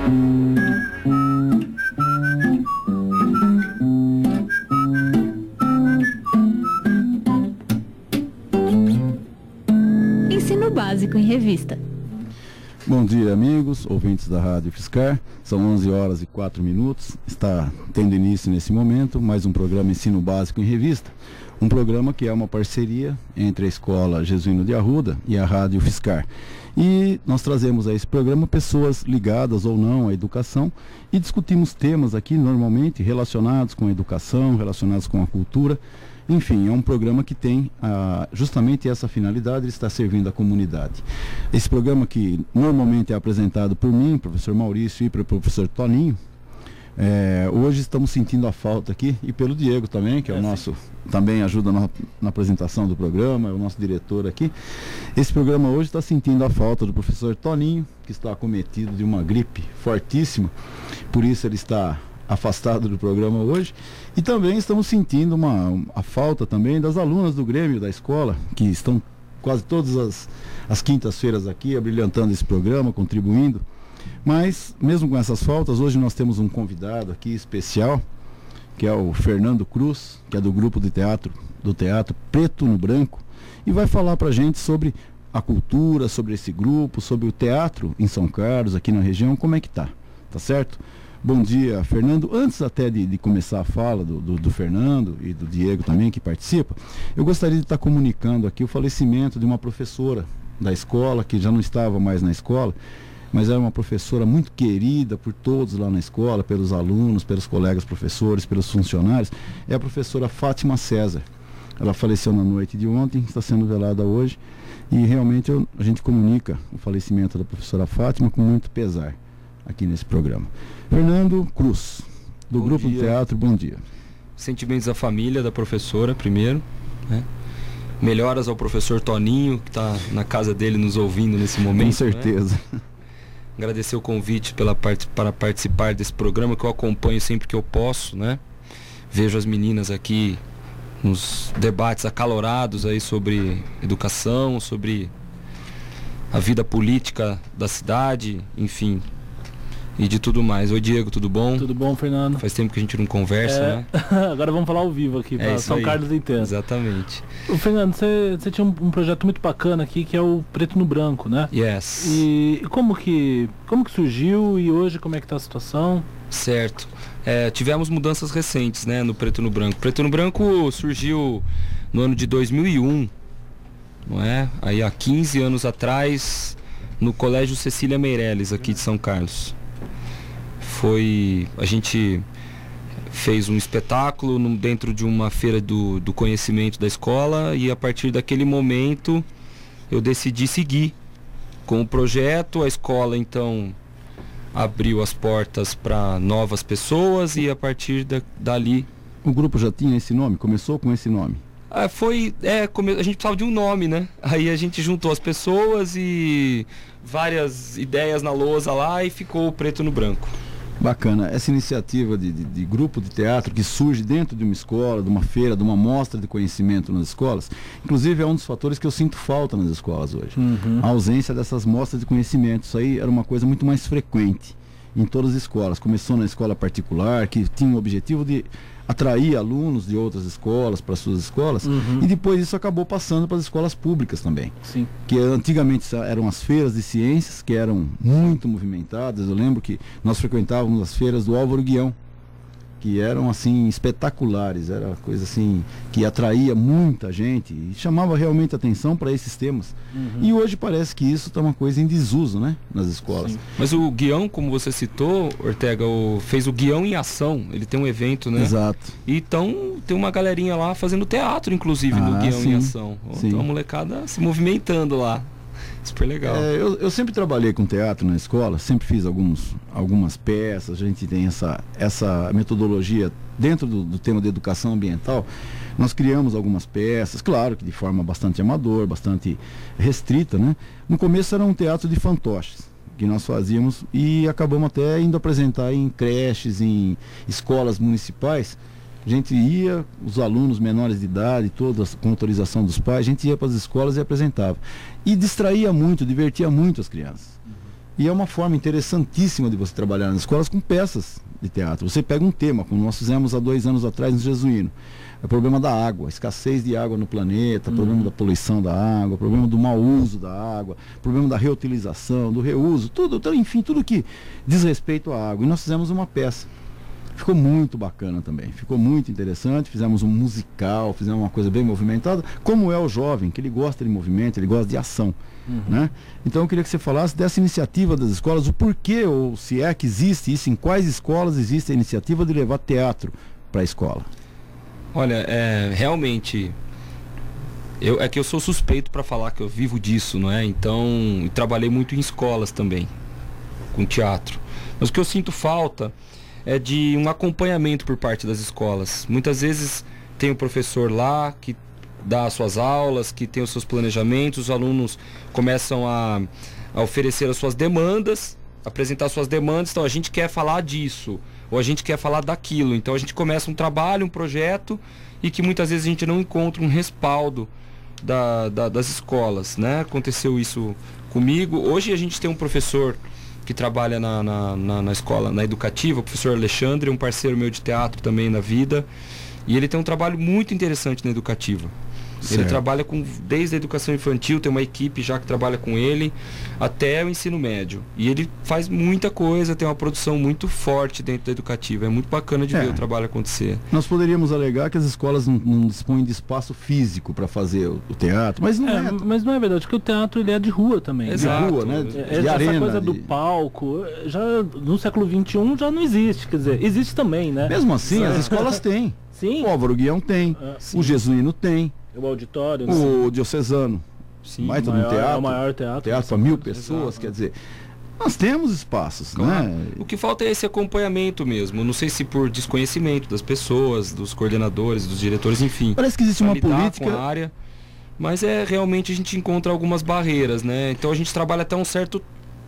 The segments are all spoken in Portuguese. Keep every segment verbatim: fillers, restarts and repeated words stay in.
Ensino Básico em Revista. Bom dia, amigos, ouvintes da Rádio Fiscar. São onze horas e quatro minutos. Está tendo início nesse momento mais um programa Ensino Básico em Revista. Um programa que é uma parceria entre a Escola Jesuíno de Arruda e a Rádio Fiscar. E nós trazemos a esse programa pessoas ligadas ou não à educação e discutimos temas aqui normalmente relacionados com a educação, relacionados com a cultura. Enfim, é um programa que tem ah, justamente essa finalidade, ele está servindo a comunidade. Esse programa que normalmente é apresentado por mim, professor Maurício, e pelo professor Toninho, é, hoje estamos sentindo a falta aqui, e pelo Diego também, que é, é o nosso, sim. também ajuda na, na apresentação do programa, é o nosso diretor aqui. Esse programa hoje está sentindo a falta do professor Toninho, que está acometido de uma gripe fortíssima, por isso ele está afastado do programa hoje, e também estamos sentindo uma, a falta também das alunas do Grêmio da escola, que estão quase todas as, as quintas-feiras aqui, abrilhantando esse programa, contribuindo. Mas, mesmo com essas faltas, hoje nós temos um convidado aqui especial, que é o Fernando Cruz, que é do grupo de teatro, do Teatro Preto no Branco, e vai falar pra gente sobre a cultura, sobre esse grupo, sobre o teatro em São Carlos, aqui na região, como é que tá, tá certo? Bom dia, Fernando. Antes até de, de começar a fala do, do, do Fernando e do Diego também, que participa, eu gostaria de estar comunicando aqui o falecimento de uma professora da escola, que já não estava mais na escola, mas era uma professora muito querida por todos lá na escola, pelos alunos, pelos colegas professores, pelos funcionários. É a professora Fátima César. Ela faleceu na noite de ontem, está sendo velada hoje, e realmente eu, a gente comunica o falecimento da professora Fátima com muito pesar aqui nesse programa. Fernando Cruz, do bom Grupo dia. do Teatro, bom dia. Sentimentos da família, da professora, primeiro, né? Melhoras ao professor Toninho, que está na casa dele nos ouvindo nesse momento. Com certeza. Né? Agradecer o convite pela part... para participar desse programa, que eu acompanho sempre que eu posso, né? Vejo as meninas aqui nos debates acalorados aí sobre educação, sobre a vida política da cidade, enfim, e de tudo mais. Oi, Diego, tudo bom? Tudo bom, Fernando? Faz tempo que a gente não conversa, é... né? Agora vamos falar ao vivo aqui, para é São aí. Carlos inteiro. Exatamente. O Fernando, você tinha um, um projeto muito bacana aqui, que é o Preto no Branco, né? Yes. E como que, como que surgiu e hoje como é que está a situação? Certo. É, tivemos mudanças recentes, né, no Preto no Branco. Preto no Branco surgiu no ano de dois mil e um, não é? Aí há quinze anos atrás, no Colégio Cecília Meirelles, aqui de São Carlos. Foi, a gente fez um espetáculo no, dentro de uma feira do, do conhecimento da escola, e a partir daquele momento eu decidi seguir com o projeto. A escola então abriu as portas para novas pessoas, e a partir da, dali... O grupo já tinha esse nome? Começou com esse nome? Ah, foi, é, come, a gente precisava de um nome, né? Aí a gente juntou as pessoas e várias ideias na lousa lá, e ficou o Preto no Branco. Bacana. Essa iniciativa de, de, de grupo de teatro que surge dentro de uma escola, de uma feira, de uma mostra de conhecimento nas escolas, inclusive é um dos fatores que eu sinto falta nas escolas hoje. Uhum. A ausência dessas mostras de conhecimento. Isso aí era uma coisa muito mais frequente em todas as escolas. Começou na escola particular, que tinha o objetivo de atrair alunos de outras escolas para suas escolas, uhum. e depois isso acabou passando para as escolas públicas também. Sim. Que antigamente eram as feiras de ciências, que eram muito movimentadas. Eu lembro que nós frequentávamos as feiras do Álvaro Guião, que eram assim espetaculares, era coisa assim que atraía muita gente e chamava realmente atenção para esses temas. Uhum. E hoje parece que isso está uma coisa em desuso, né, nas escolas. Sim. Mas o Guião, como você citou, Ortega, o, fez o Guião em Ação. Ele tem um evento, né? Exato. E então tem uma galerinha lá fazendo teatro, inclusive, ah, no Guião sim. em Ação. Sim. Então a molecada se movimentando lá. Super legal. É, eu, eu sempre trabalhei com teatro na escola, sempre fiz alguns, algumas peças. A gente tem essa, essa metodologia dentro do, do tema de educação ambiental. Nós criamos algumas peças, claro que de forma bastante amador, bastante restrita, né? No começo era um teatro de fantoches que nós fazíamos, e acabamos até indo apresentar em creches, em escolas municipais. A gente ia, os alunos menores de idade, todas com autorização dos pais, a gente ia para as escolas e apresentava. E distraía muito, divertia muito as crianças. Uhum. E é uma forma interessantíssima de você trabalhar nas escolas com peças de teatro. Você pega um tema, como nós fizemos há dois anos atrás no Jesuíno. É o problema da água, escassez de água no planeta, uhum. problema da poluição da água, problema do mau uso da água, problema da reutilização, do reuso, tudo, então, enfim, tudo que diz respeito à água. E nós fizemos uma peça. Ficou muito bacana também, ficou muito interessante, fizemos um musical, fizemos uma coisa bem movimentada, como é o jovem, que ele gosta de movimento, ele gosta de ação. Uhum. Né? Então eu queria que você falasse dessa iniciativa das escolas, o porquê, ou se é que existe isso, em quais escolas existe a iniciativa de levar teatro para a escola. Olha, é, realmente, eu, é que eu sou suspeito para falar que eu vivo disso, não é? Então, eu trabalhei muito em escolas também, com teatro. Mas o que eu sinto falta é de um acompanhamento por parte das escolas. Muitas vezes tem o professor lá que dá as suas aulas, que tem os seus planejamentos, os alunos começam a, a oferecer as suas demandas, apresentar suas demandas, então a gente quer falar disso, ou a gente quer falar daquilo, então a gente começa um trabalho, um projeto, e que muitas vezes a gente não encontra um respaldo da, da, das escolas, né? Aconteceu isso comigo. Hoje a gente tem um professor que trabalha na, na, na, na escola, na educativa, o professor Alexandre, um parceiro meu de teatro também na vida, e ele tem um trabalho muito interessante na educativa. Certo. Ele trabalha com, desde a educação infantil, tem uma equipe já que trabalha com ele, até o ensino médio. E ele faz muita coisa, tem uma produção muito forte dentro da educativa. É muito bacana de é. ver o trabalho acontecer. Nós poderíamos alegar que as escolas não, não dispõem de espaço físico para fazer o, o teatro, mas não é, é. Mas não é verdade, porque o teatro ele é de rua também. Exato. De rua, né? De, é, de essa arena, coisa de... do palco, já no século vinte e um já não existe, quer dizer, existe também, né? Mesmo assim, é. as escolas têm. Sim. O Álvaro Guião tem, ah, o Jesuíno tem. O auditório, o diocesano, sim, mais o um teatro, é o maior teatro, teatro para mil pessoas, exato. Quer dizer, nós temos espaços, claro. Né? O que falta é esse acompanhamento mesmo, não sei se por desconhecimento das pessoas, dos coordenadores, dos diretores, enfim. Parece que existe uma política com a área, mas é realmente a gente encontra algumas barreiras, né? Então a gente trabalha até um certo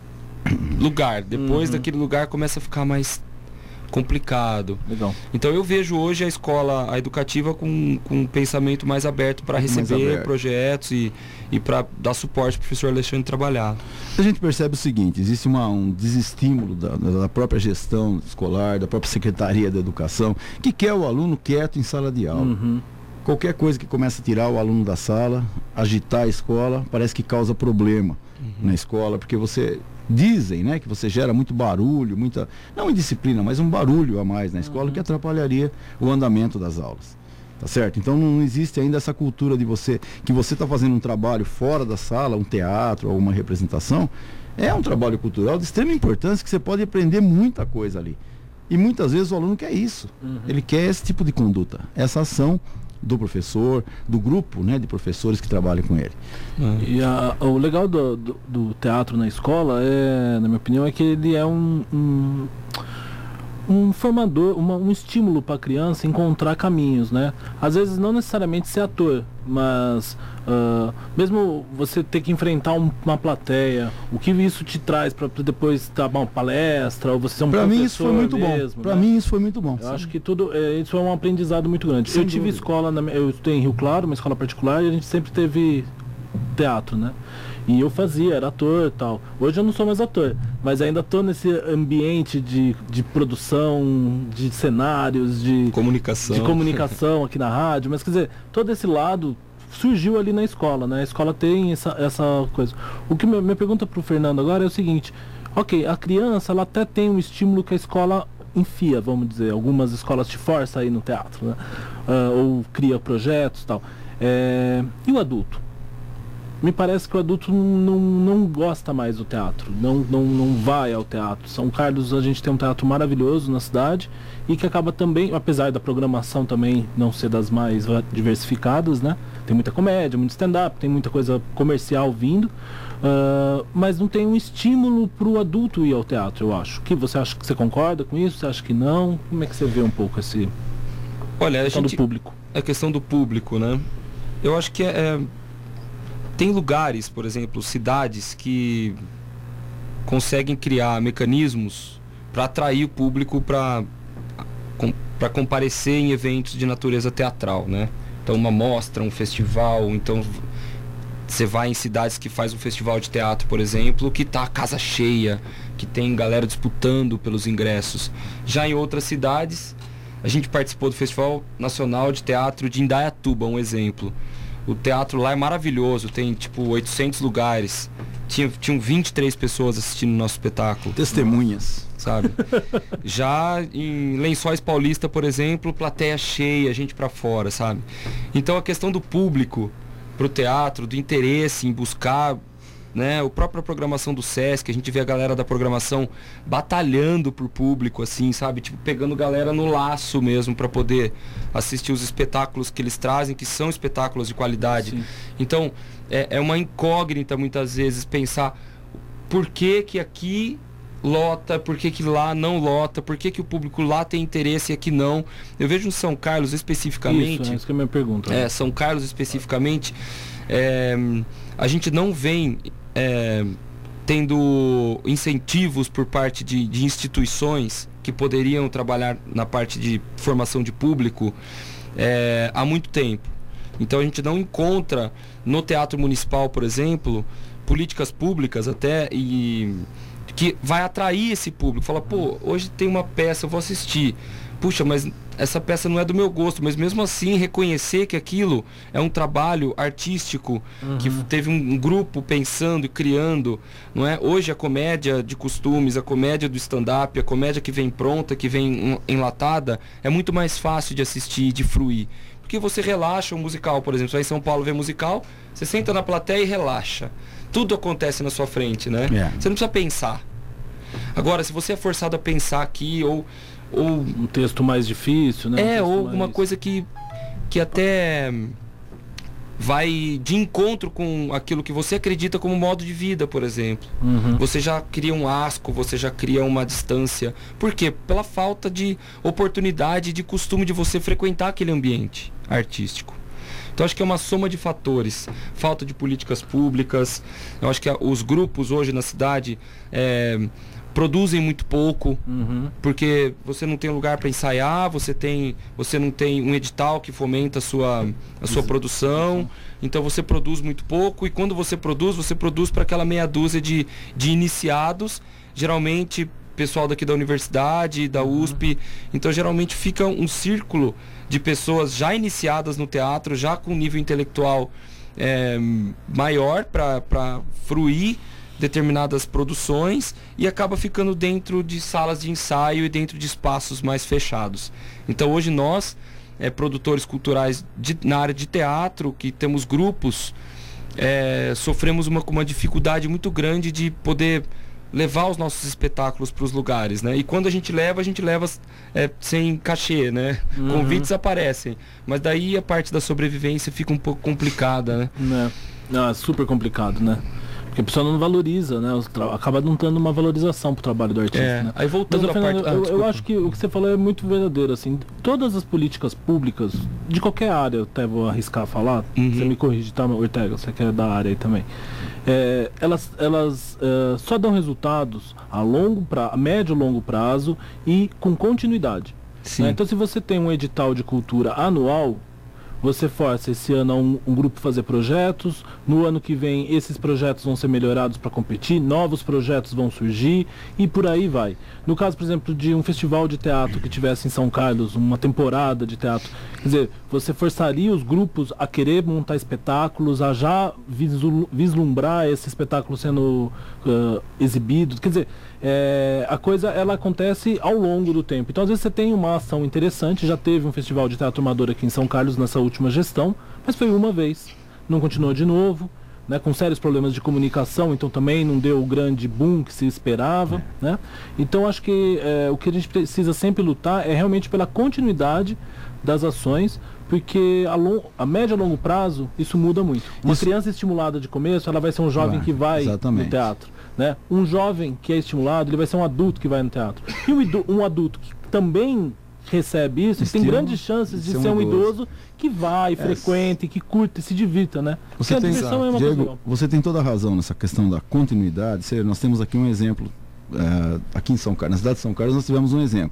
lugar, depois uhum. daquele lugar começa a ficar mais complicado. Legal. Então eu vejo hoje a escola a educativa com, com um pensamento mais aberto para receber aberto. projetos e, e para dar suporte para o professor Alexandre trabalhar. A gente percebe o seguinte, existe uma, um desestímulo da, da própria gestão escolar, da própria Secretaria da Educação, que quer o aluno quieto em sala de aula. Uhum. Qualquer coisa que começa a tirar o aluno da sala, agitar a escola, parece que causa problema uhum. na escola, porque você... Dizem, né, que você gera muito barulho, muita, não indisciplina, mas um barulho a mais na escola uhum. que atrapalharia o andamento das aulas. Tá certo? Então não existe ainda essa cultura de você, que você está fazendo um trabalho fora da sala, um teatro, alguma representação, é um trabalho cultural de extrema importância que você pode aprender muita coisa ali. E muitas vezes o aluno quer isso. Uhum. Ele quer esse tipo de conduta, essa ação do professor, do grupo, né, de professores que trabalham com ele. Uhum. E a, o legal do, do, do teatro na escola, é, na minha opinião, é que ele é um, um, um formador, uma, um estímulo para a criança encontrar caminhos, né? Às vezes não necessariamente ser ator, mas uh, mesmo você ter que enfrentar um, uma plateia, o que isso te traz para depois dar uma palestra, ou você ser um pra professor mim isso foi muito mesmo, bom. Para né? mim isso foi muito bom. Eu sim. acho que tudo, é, isso foi um aprendizado muito grande. Sem eu tive dúvida. escola, na, eu estudei em Rio Claro, uma escola particular, e a gente sempre teve teatro, né? E eu fazia, era ator e tal. Hoje eu não sou mais ator, mas ainda estou nesse ambiente de, de produção, de cenários, de comunicação. de comunicação aqui na rádio. Mas quer dizer, todo esse lado surgiu ali na escola, né? A escola tem essa, essa coisa. O que minha, minha pergunta para o Fernando agora é o seguinte: ok, a criança ela até tem um estímulo que a escola enfia, vamos dizer. Algumas escolas te forçam aí no teatro, né? Uh, ou cria projetos e tal. É, e o adulto? Me parece que o adulto não, não gosta mais do teatro, não, não, não vai ao teatro. São Carlos, a gente tem um teatro maravilhoso na cidade e que acaba também, apesar da programação também não ser das mais diversificadas, né? Tem muita comédia, muito stand-up, tem muita coisa comercial vindo, uh, mas não tem um estímulo para o adulto ir ao teatro, eu acho. Que você acha que você concorda com isso? Você acha que não? Como é que você vê um pouco esse Olha, a questão gente, do público? A questão do público, né? Eu acho que é... é... Tem lugares, por exemplo, cidades que conseguem criar mecanismos para atrair o público para para comparecer em eventos de natureza teatral, né? Então uma mostra, um festival, então você vai em cidades que faz um festival de teatro, por exemplo, que tá a casa cheia, que tem galera disputando pelos ingressos. Já em outras cidades, a gente participou do Festival Nacional de Teatro de Indaiatuba, um exemplo. O teatro lá é maravilhoso, tem tipo oitocentos lugares. Tinha, tinham vinte e três pessoas assistindo o nosso espetáculo. Testemunhas. Sabe? Já em Lençóis Paulista, por exemplo, plateia cheia, gente pra fora, sabe? Então a questão do público pro teatro, do interesse em buscar, né, a própria programação do Sesc, a gente vê a galera da programação batalhando por público, assim, sabe? Tipo, pegando galera no laço mesmo para poder assistir os espetáculos que eles trazem, que são espetáculos de qualidade. Sim. Então, é, é uma incógnita muitas vezes pensar por que que aqui lota, por que que lá não lota, por que que o público lá tem interesse e aqui não. Eu vejo em São Carlos especificamente... Isso, é isso que é a minha pergunta. É, São Carlos especificamente, é, a gente não vem é, tendo incentivos por parte de, de instituições que poderiam trabalhar na parte de formação de público é, há muito tempo. Então a gente não encontra no Teatro Municipal, por exemplo, políticas públicas até e... que vai atrair esse público. Fala, pô, hoje tem uma peça, eu vou assistir. Puxa, mas essa peça não é do meu gosto. Mas mesmo assim, reconhecer que aquilo é um trabalho artístico, uhum. que teve um, um grupo pensando e criando, não é? Hoje a comédia de costumes, a comédia do stand-up, a comédia que vem pronta, que vem enlatada, é muito mais fácil de assistir, de fruir. Porque você relaxa um musical, por exemplo. Você vai em São Paulo ver musical, você senta na plateia e relaxa. Tudo acontece na sua frente, né? Yeah. Você não precisa pensar. Agora, se você é forçado a pensar aqui, ou... ou um texto mais difícil, né? Um é, ou mais... alguma coisa que, que até vai de encontro com aquilo que você acredita como modo de vida, por exemplo. Uhum. Você já cria um asco, você já cria uma distância. Por quê? Pela falta de oportunidade, de costume de você frequentar aquele ambiente artístico. Então acho que é uma soma de fatores, falta de políticas públicas. Eu acho que os grupos hoje na cidade é, produzem muito pouco, uhum. porque você não tem lugar para ensaiar, você, tem, você não tem um edital que fomenta a sua, a sua produção, então você produz muito pouco, e quando você produz, você produz para aquela meia dúzia de, de iniciados, geralmente pessoal daqui da universidade, da U S P, uhum. então geralmente fica um círculo de pessoas já iniciadas no teatro, já com nível intelectual é, maior para fruir determinadas produções, e acaba ficando dentro de salas de ensaio e dentro de espaços mais fechados. Então hoje nós, é, produtores culturais de, na área de teatro, que temos grupos, é, sofremos uma, uma dificuldade muito grande de poder levar os nossos espetáculos para os lugares, né? E quando a gente leva, a gente leva é, sem cachê, né? Uhum. Convites aparecem, mas daí a parte da sobrevivência fica um pouco complicada, né? Não, não, é super complicado, né? Porque a pessoa não valoriza, né? Acaba não tendo uma valorização pro trabalho do artista, é, né? Aí voltando Mas, à Fernando, parte... eu, ah, eu acho que o que você falou é muito verdadeiro, assim. Todas as políticas públicas, de qualquer área, eu até vou arriscar a falar, uhum. você me corrige, tá, Ortega? Você que é da área aí também. É, elas elas é, só dão resultados a longo pra, a médio e longo prazo e com continuidade. Né? Então, se você tem um edital de cultura anual, você força esse ano um, um grupo fazer projetos, no ano que vem esses projetos vão ser melhorados para competir, novos projetos vão surgir e por aí vai. No caso, por exemplo, de um festival de teatro que tivesse em São Carlos, uma temporada de teatro, quer dizer, você forçaria os grupos a querer montar espetáculos, a já vislumbrar esse espetáculo sendo uh, exibido, quer dizer, É, a coisa ela acontece ao longo do tempo. Então às vezes você tem uma ação interessante, já teve um festival de teatro amador aqui em São Carlos nessa última gestão, mas foi uma vez, não continuou de novo, né, com sérios problemas de comunicação, então também não deu o grande boom que se esperava, é. né? Então acho que é, o que a gente precisa sempre lutar é realmente pela continuidade das ações, porque a, long, a médio e longo prazo isso muda muito. Uma isso... criança estimulada de começo, ela vai ser um jovem ah, que vai exatamente. no teatro. Né? Um jovem que é estimulado, ele vai ser um adulto que vai no teatro. E um, um adulto que também recebe isso, tem grandes chances de ser, ser um idoso. idoso que vai, é. frequente, que curte, se divirta, né? Você tem, é uma Diego, coisa você tem toda a razão nessa questão da continuidade. Nós temos aqui um exemplo, é, aqui em São Carlos, na cidade de São Carlos nós tivemos um exemplo.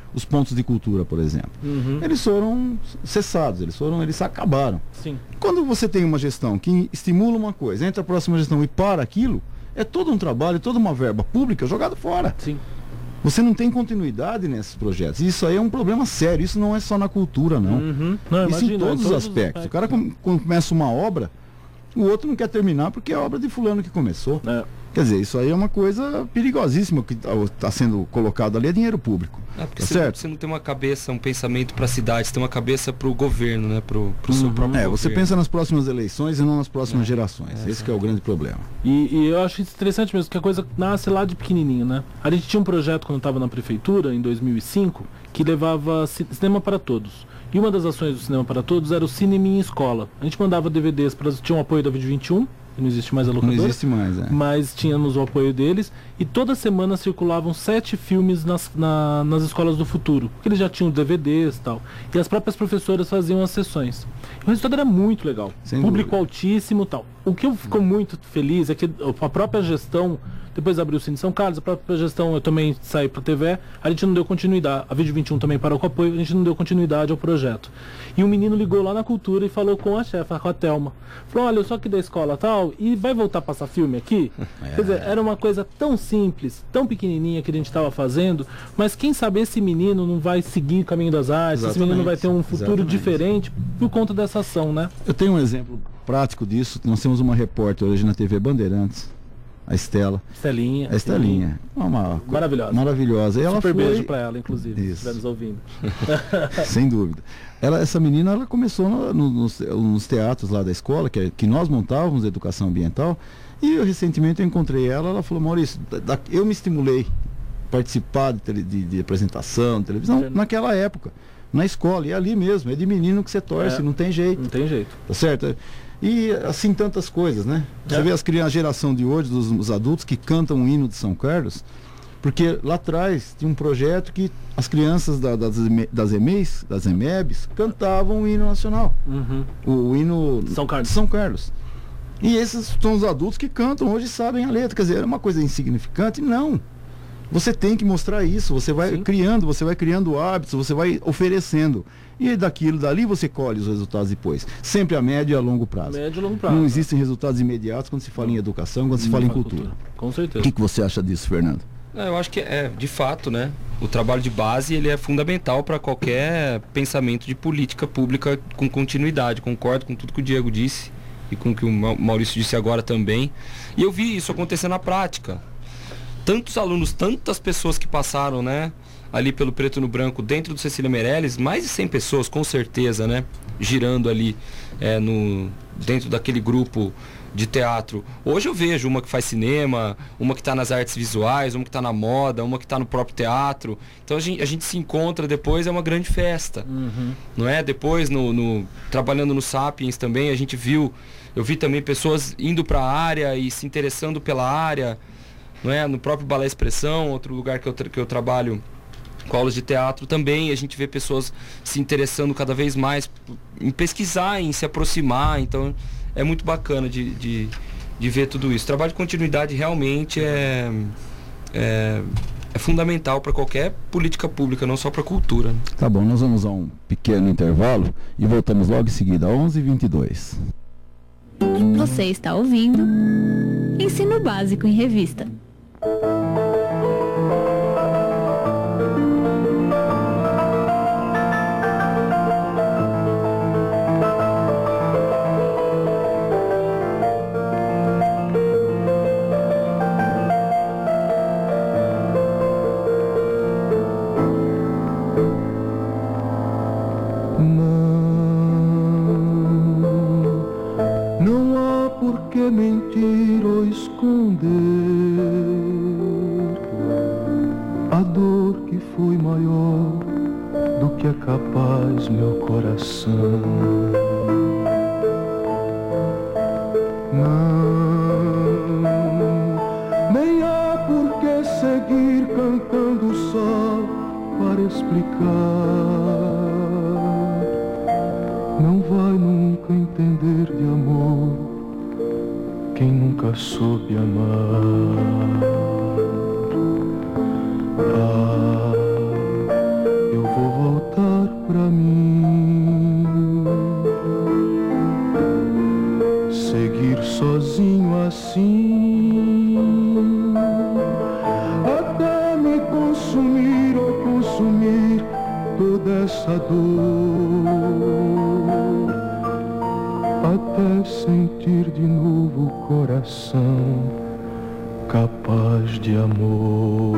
os pontos de cultura, por exemplo. Uhum. Eles foram cessados, eles foram, eles acabaram. Sim. Quando você tem uma gestão que estimula uma coisa, entra a próxima gestão e para aquilo, é todo um trabalho, toda uma verba pública jogada fora. Sim. Você não tem continuidade nesses projetos. Isso aí é um problema sério. Isso não é só na cultura, não. Uhum. Não, Isso imagina, em todos, em os aspectos. O cara com, começa uma obra, o outro não quer terminar porque é a obra de fulano que começou. É. Quer dizer, isso aí é uma coisa perigosíssima que está sendo colocado ali, é dinheiro público. É, porque Tá você, certo? você não tem uma cabeça, um pensamento para a cidade, você tem uma cabeça para o governo, né? Para o seu Uhum. próprio É, governo. você pensa nas próximas eleições e não nas próximas gerações. é, Esse que é o grande problema. E, e eu acho isso interessante mesmo, que a coisa nasce lá de pequenininho, né? A gente tinha um projeto quando eu estava na prefeitura, em dois mil e cinco, que levava ci- cinema para todos. E uma das ações do Cinema para Todos era o Cinema em Escola. A gente mandava D V Ds, para tinha um apoio da Vídeo vinte e um, que não existe mais a Não locadora. existe mais, é. Mas tínhamos o apoio deles e toda semana circulavam sete filmes nas, na- nas escolas do futuro, porque eles já tinham D V Ds e tal. E as próprias professoras faziam as sessões. E o resultado era muito legal, Sem público dúvida. altíssimo e tal. O que eu fico muito feliz é que a própria gestão, depois abriu o Cine São Carlos, a própria gestão, eu também saí para a T V, a gente não deu continuidade, a Vídeo vinte e um também parou com apoio, a gente não deu continuidade ao projeto. E um menino ligou lá na cultura e falou com a chefe, com a Thelma. Falou, olha, eu sou aqui da escola tal, e vai voltar a passar filme aqui? É. Quer dizer, era uma coisa tão simples, tão pequenininha que a gente estava fazendo, mas quem sabe esse menino não vai seguir o caminho das artes, esse menino não vai ter um futuro Exatamente. diferente por conta dessa ação, né? Eu tenho um exemplo prático disso. Nós temos uma repórter hoje na T V Bandeirantes, a Estela. Estelinha. A Estelinha. Uma, Maravilhosa. Maravilhosa. E ela Super foi, beijo pra ela, inclusive, se Isso. estiver nos ouvindo. sem dúvida. Ela, essa menina, ela começou no- no- nos, nos teatros lá da escola, que, é- que nós montávamos educação ambiental. E eu, recentemente eu encontrei ela, ela falou, Maurício, da- da- eu me estimulei a participar de, tele- de- de apresentação, de televisão, Sim. naquela época, na escola. E é ali mesmo, é de menino que você torce, É. não tem jeito. Não tem jeito. Tá certo? E assim tantas coisas, né? Você É. vê as crianças, a geração de hoje, dos os adultos que cantam o hino de São Carlos, porque lá atrás tinha um projeto que as crianças da- das, EME das EMEIs, das EMEBs, cantavam o hino nacional, Uhum. o, o hino São Carlos. de São Carlos. E esses são os adultos que cantam hoje e sabem a letra. Quer dizer, é uma coisa insignificante? Não. Você tem que mostrar isso, você vai Sim. criando, você vai criando hábitos, você vai oferecendo. E daquilo, dali você colhe os resultados depois. Sempre a médio e a longo prazo. Médio e longo prazo. Não existem resultados imediatos quando se fala em educação, quando se fala em cultura. Com O certeza. que, que você acha disso, Fernando? É, eu acho que é, de fato, né? O trabalho de base ele é fundamental para qualquer pensamento de política pública com continuidade. Concordo com tudo que o Diego disse e com o que o Mau- Maurício disse agora também. E eu vi isso acontecer na prática. Tantos alunos, tantas pessoas que passaram, né? Ali pelo Preto no Branco, dentro do Cecília Meirelles, mais de cem pessoas, com certeza, né? Girando ali é, no, dentro daquele grupo de teatro. Hoje eu vejo uma que faz cinema, uma que está nas artes visuais, uma que está na moda, uma que está no próprio teatro. Então a gente, a gente se encontra depois, é uma grande festa. Uhum. Não é? Depois, no, no- trabalhando no Sapiens também, a gente viu, eu vi também pessoas indo para a área e se interessando pela área, não é? No próprio Balé Expressão, outro lugar que eu, tra- que eu trabalho com aulas de teatro também, a gente vê pessoas se interessando cada vez mais em pesquisar, em se aproximar, então é muito bacana de, de, de ver tudo isso. O trabalho de continuidade realmente é, é, é fundamental para qualquer política pública, não só para a cultura. Tá bom, nós vamos a um pequeno intervalo e voltamos logo em seguida, onze e vinte e dois. Você está ouvindo Ensino Básico em Revista. Não há por que mentir ou esconder a dor que foi maior do que é capaz meu coração. Não, nem há por que seguir cantando só para explicar. Não vai nunca entender de amor quem nunca soube amar. Ah, até me consumir ou consumir toda essa dor, até sentir de novo o coração capaz de amor.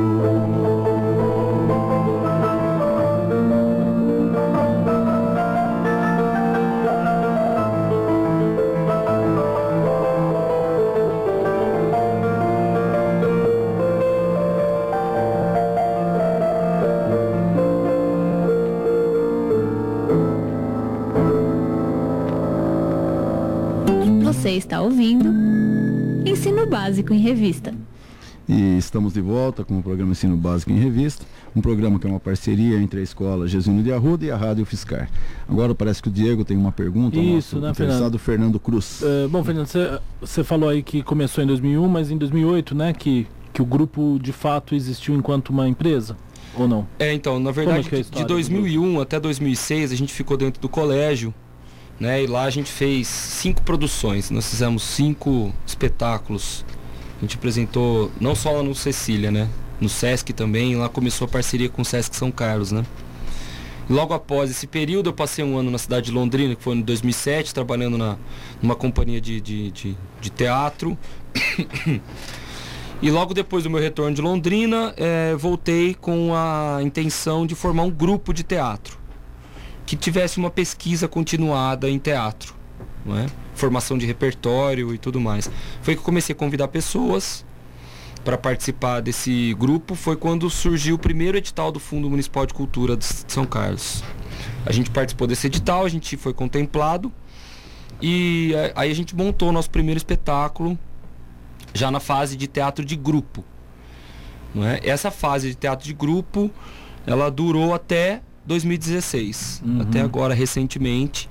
Você está ouvindo Ensino Básico em Revista. E estamos de volta com o programa Ensino Básico em Revista, um programa que é uma parceria entre a Escola Jesuíno de Arruda e a Rádio Fiscar. Agora parece que o Diego tem uma pergunta. Isso, nosso né, interessado Fernando Cruz. É, bom, Fernando, você falou aí que começou em dois mil e um, mas em dois mil e oito, né, que, que o grupo de fato existiu enquanto uma empresa, ou não? É, então, na verdade, é de, de dois mil e um até dois mil e seis a gente ficou dentro do colégio, né, e lá a gente fez cinco produções, nós fizemos cinco espetáculos. A gente apresentou não só lá no Cecília, né? No Sesc também, lá começou a parceria com o Sesc São Carlos, né? E logo após esse período eu passei um ano na cidade de Londrina, que foi em dois mil e sete, trabalhando na, numa companhia de, de, de, de teatro. E logo depois do meu retorno de Londrina, é, voltei com a intenção de formar um grupo de teatro que tivesse uma pesquisa continuada em teatro, não é? Formação de repertório e tudo mais. Foi que eu comecei a convidar pessoas para participar desse grupo. Foi quando surgiu o primeiro edital do Fundo Municipal de Cultura de São Carlos. A gente participou desse edital, a gente foi contemplado e aí a gente montou o nosso primeiro espetáculo já na fase de teatro de grupo, não é? Essa fase de teatro de grupo, ela durou até dois mil e dezesseis, uhum. Até agora recentemente.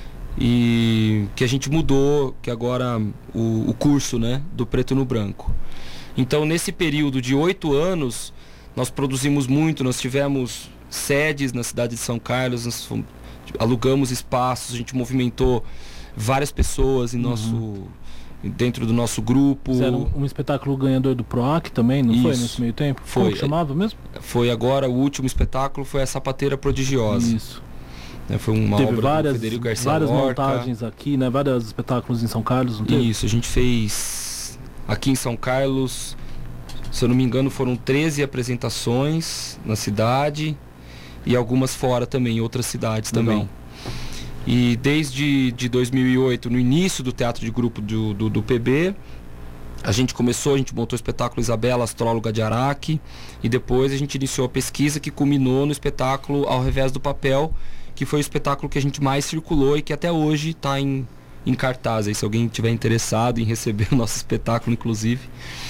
E que a gente mudou, que agora o, o curso, né, do Preto no Branco. Então nesse período de oito anos nós produzimos muito, nós tivemos sedes na cidade de São Carlos, nós fomos, alugamos espaços, a gente movimentou várias pessoas em nosso, uhum. dentro do nosso grupo. Fizeram um espetáculo ganhador do PROAC também, não Isso. foi nesse meio tempo? Foi. Como que chamava mesmo? Foi agora, o último espetáculo foi a Sapateira Prodigiosa. Isso. Foi uma teve obra várias, do Federico Garcia várias Lorca. montagens aqui, né? Vários espetáculos em São Carlos, não teve? Isso, a gente fez aqui em São Carlos, se eu não me engano, foram treze apresentações na cidade e algumas fora também, em outras cidades Legal. Também. E desde de dois mil e oito, no início do teatro de grupo do, do, do P B, a gente começou, a gente montou o espetáculo Isabela, Astróloga de Araque, e depois a gente iniciou a pesquisa que culminou no espetáculo Ao Revés do Papel, que foi o espetáculo que a gente mais circulou e que até hoje está em, em cartaz. Aí, se alguém estiver interessado em receber o nosso espetáculo, inclusive.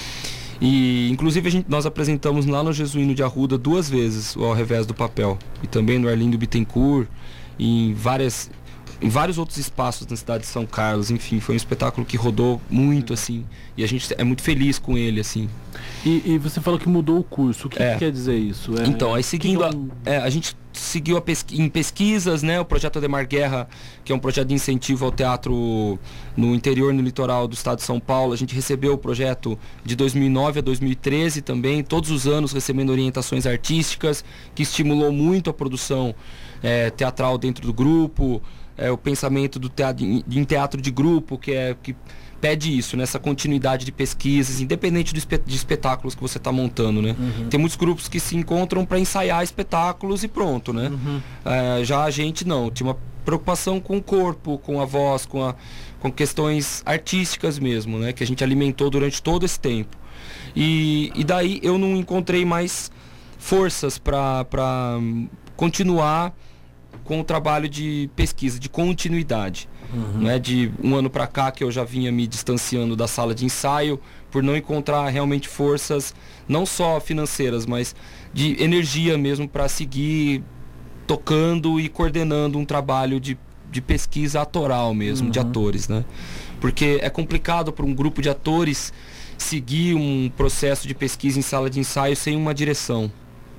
E, inclusive, a gente, nós apresentamos lá no Jesuíno de Arruda duas vezes o Ao Revés do Papel. E também no Arlindo Bittencourt, e em, várias, em vários outros espaços na cidade de São Carlos. Enfim, foi um espetáculo que rodou muito, assim. E a gente é muito feliz com ele, assim. E, e você falou que mudou o curso. O que, é. que quer dizer isso? É, então, aí seguindo... que que é, a, é, a gente... seguiu a pesqui- em pesquisas, né, o projeto Ademar Guerra, que é um projeto de incentivo ao teatro no interior, no litoral do estado de São Paulo. A gente recebeu o projeto de dois mil e nove a dois mil e treze também, todos os anos recebendo orientações artísticas, que estimulou muito a produção é, teatral dentro do grupo, é, o pensamento do teatro, em teatro de grupo, que é que pede isso, nessa né, continuidade de pesquisas, independente do espet- de espetáculos que você está montando, né? Uhum. Tem muitos grupos que se encontram para ensaiar espetáculos e pronto, né? Uhum. É, já a gente não, tinha uma preocupação com o corpo, com a voz, com, a, com questões artísticas mesmo, né? Que a gente alimentou durante todo esse tempo. E, e daí eu não encontrei mais forças para continuar com o trabalho de pesquisa, de continuidade. Uhum. Né, de um ano para cá que eu já vinha me distanciando da sala de ensaio por não encontrar realmente forças, não só financeiras, mas de energia mesmo para seguir tocando e coordenando um trabalho de, de pesquisa atoral mesmo, uhum. de atores, né? Porque é complicado para um grupo de atores seguir um processo de pesquisa em sala de ensaio sem uma direção.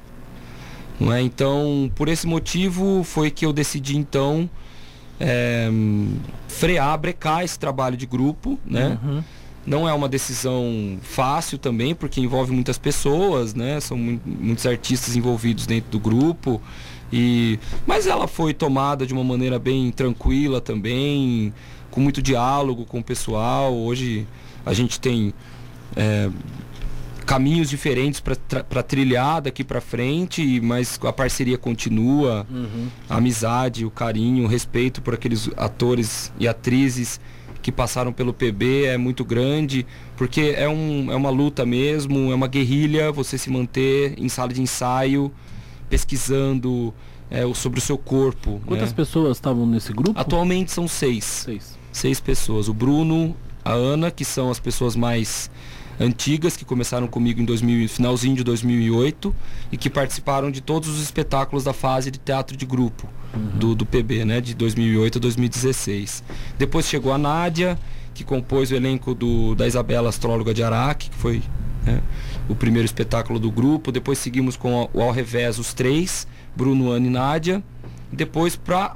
Não é? Então, por esse motivo foi que eu decidi então É, frear, brecar esse trabalho de grupo, né? Uhum. Não é uma decisão fácil também, porque envolve muitas pessoas, né? São mu- muitos artistas envolvidos dentro do grupo. E... Mas ela foi tomada de uma maneira bem tranquila também, com muito diálogo com o pessoal. Hoje a gente tem é, caminhos diferentes para trilhar daqui para frente, mas a parceria continua, uhum. a amizade, o carinho, o respeito por aqueles atores e atrizes que passaram pelo P B é muito grande, porque é, um, é uma luta mesmo, é uma guerrilha você se manter em sala de ensaio, pesquisando é, sobre o seu corpo. Quantas né? pessoas estavam nesse grupo? Atualmente são seis. Seis. Seis pessoas. O Bruno, a Ana, que são as pessoas mais antigas, que começaram comigo em dois mil, finalzinho de dois mil e oito e que participaram de todos os espetáculos da fase de teatro de grupo. Uhum. Do, do P B, né, de dois mil e oito a dois mil e dezesseis. Depois chegou a Nádia, que compôs o elenco do, da Isabela Astróloga de Araque, que foi né, o primeiro espetáculo do grupo. Depois seguimos com o Ao Revés, os três, Bruno, Ana e Nádia. Depois, para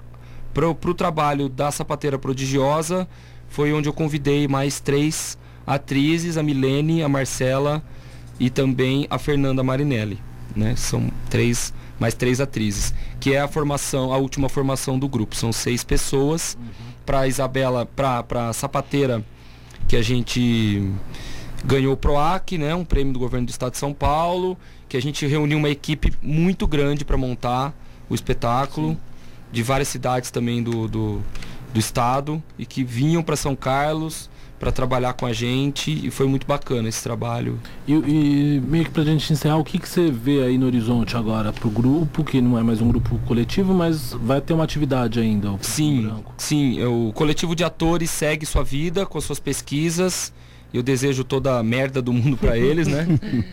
o trabalho da Sapateira Prodigiosa, foi onde eu convidei mais três atrizes, a Milene, a Marcela e também a Fernanda Marinelli. Né? São três... mais três atrizes, que é a formação, a última formação do grupo. São seis pessoas. Uhum. Para a Isabela, para a Sapateira, que a gente ganhou o PROAC, né, um prêmio do governo do estado de São Paulo, que a gente reuniu uma equipe muito grande para montar o espetáculo, sim, de várias cidades também do, do, do estado, e que vinham para São Carlos para trabalhar com a gente, e foi muito bacana esse trabalho. E, e meio que pra gente encerrar, o que, que você vê aí no horizonte agora pro grupo, que não é mais um grupo coletivo, mas vai ter uma atividade ainda? O sim, sim, o coletivo de atores segue sua vida com as suas pesquisas. Eu desejo toda a merda do mundo para eles, né?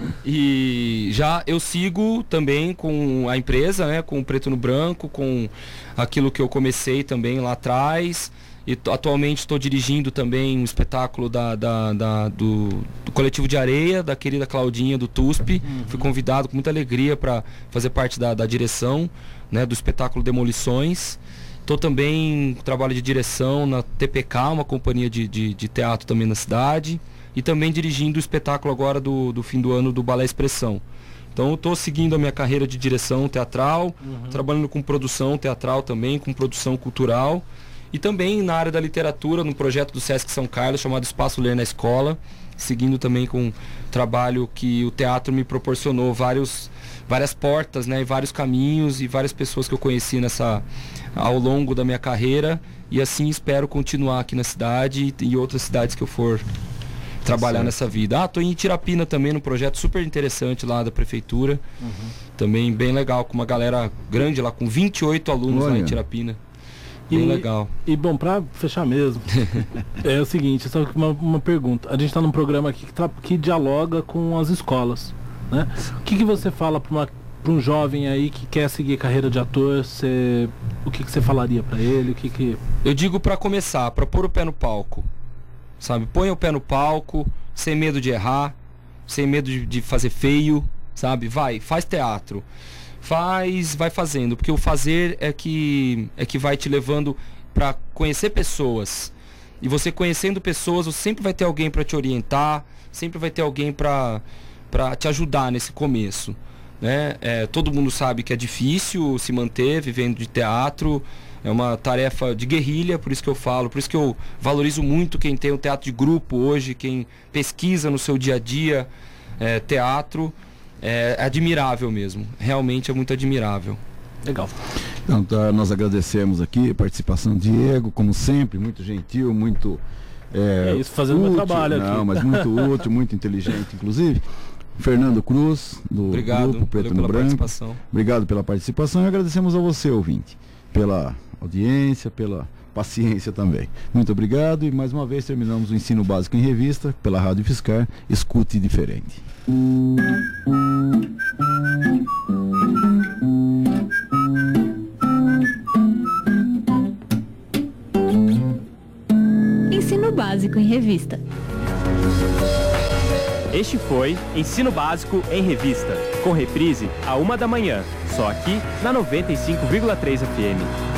E já eu sigo também com a empresa, né? Com o Preto no Branco, com aquilo que eu comecei também lá atrás. E atualmente estou dirigindo também um espetáculo da, da, da, do, do Coletivo de Areia, da querida Claudinha, do T U S P. Uhum. Fui convidado com muita alegria para fazer parte da, da direção, né, do espetáculo Demolições. Estou também em trabalho de direção na T P K, uma companhia de, de, de teatro também na cidade. E também dirigindo o espetáculo agora do, do fim do ano do Balé Expressão. Então estou seguindo a minha carreira de direção teatral, uhum, trabalhando com produção teatral também, com produção cultural. E também na área da literatura, no projeto do Sesc São Carlos, chamado Espaço Ler na Escola, seguindo também com um trabalho que o teatro me proporcionou vários, várias portas, né, e vários caminhos e várias pessoas que eu conheci nessa, ao longo da minha carreira. E assim espero continuar aqui na cidade e em outras cidades que eu for trabalhar certo. Nessa vida. Ah, estou em Itirapina também, num projeto super interessante lá da prefeitura. Uhum. Também bem legal, com uma galera grande lá, com vinte e oito alunos. Olha. Lá em Itirapina. Bem e, legal. E bom, pra fechar mesmo, é o seguinte, só uma, uma pergunta. A gente está num programa aqui que, que dialoga com as escolas, né? O que, que você fala para um jovem aí que quer seguir carreira de ator? Cê, o que, que você falaria para ele? O que que... Eu digo para começar, para pôr o pé no palco, sabe? Põe o pé no palco, sem medo de errar, sem medo de, de fazer feio, sabe? Vai, faz teatro. Faz, vai fazendo, porque o fazer é que, é que vai te levando para conhecer pessoas. E você conhecendo pessoas, você sempre vai ter alguém para te orientar, sempre vai ter alguém para para te ajudar nesse começo, né? É, todo mundo sabe que é difícil se manter vivendo de teatro, é uma tarefa de guerrilha, por isso que eu falo, por isso que eu valorizo muito quem tem um teatro de grupo hoje, quem pesquisa no seu dia a dia é, teatro. É admirável mesmo, realmente é muito admirável. Legal. Então, tá, nós agradecemos aqui a participação de Diego, como sempre, muito gentil, muito é, é isso, fazendo útil, meu trabalho não, aqui. mas muito útil, muito inteligente, inclusive. Fernando Cruz, do Obrigado, Grupo Preto no Branco. Participação. Obrigado pela participação e agradecemos a você, ouvinte, pela audiência, pela paciência também. Muito obrigado e mais uma vez terminamos o Ensino Básico em Revista pela Rádio Fiscar. Escute diferente. Ensino Básico em Revista. Este foi Ensino Básico em Revista, com reprise a uma da manhã, só aqui na noventa e cinco vírgula três F M.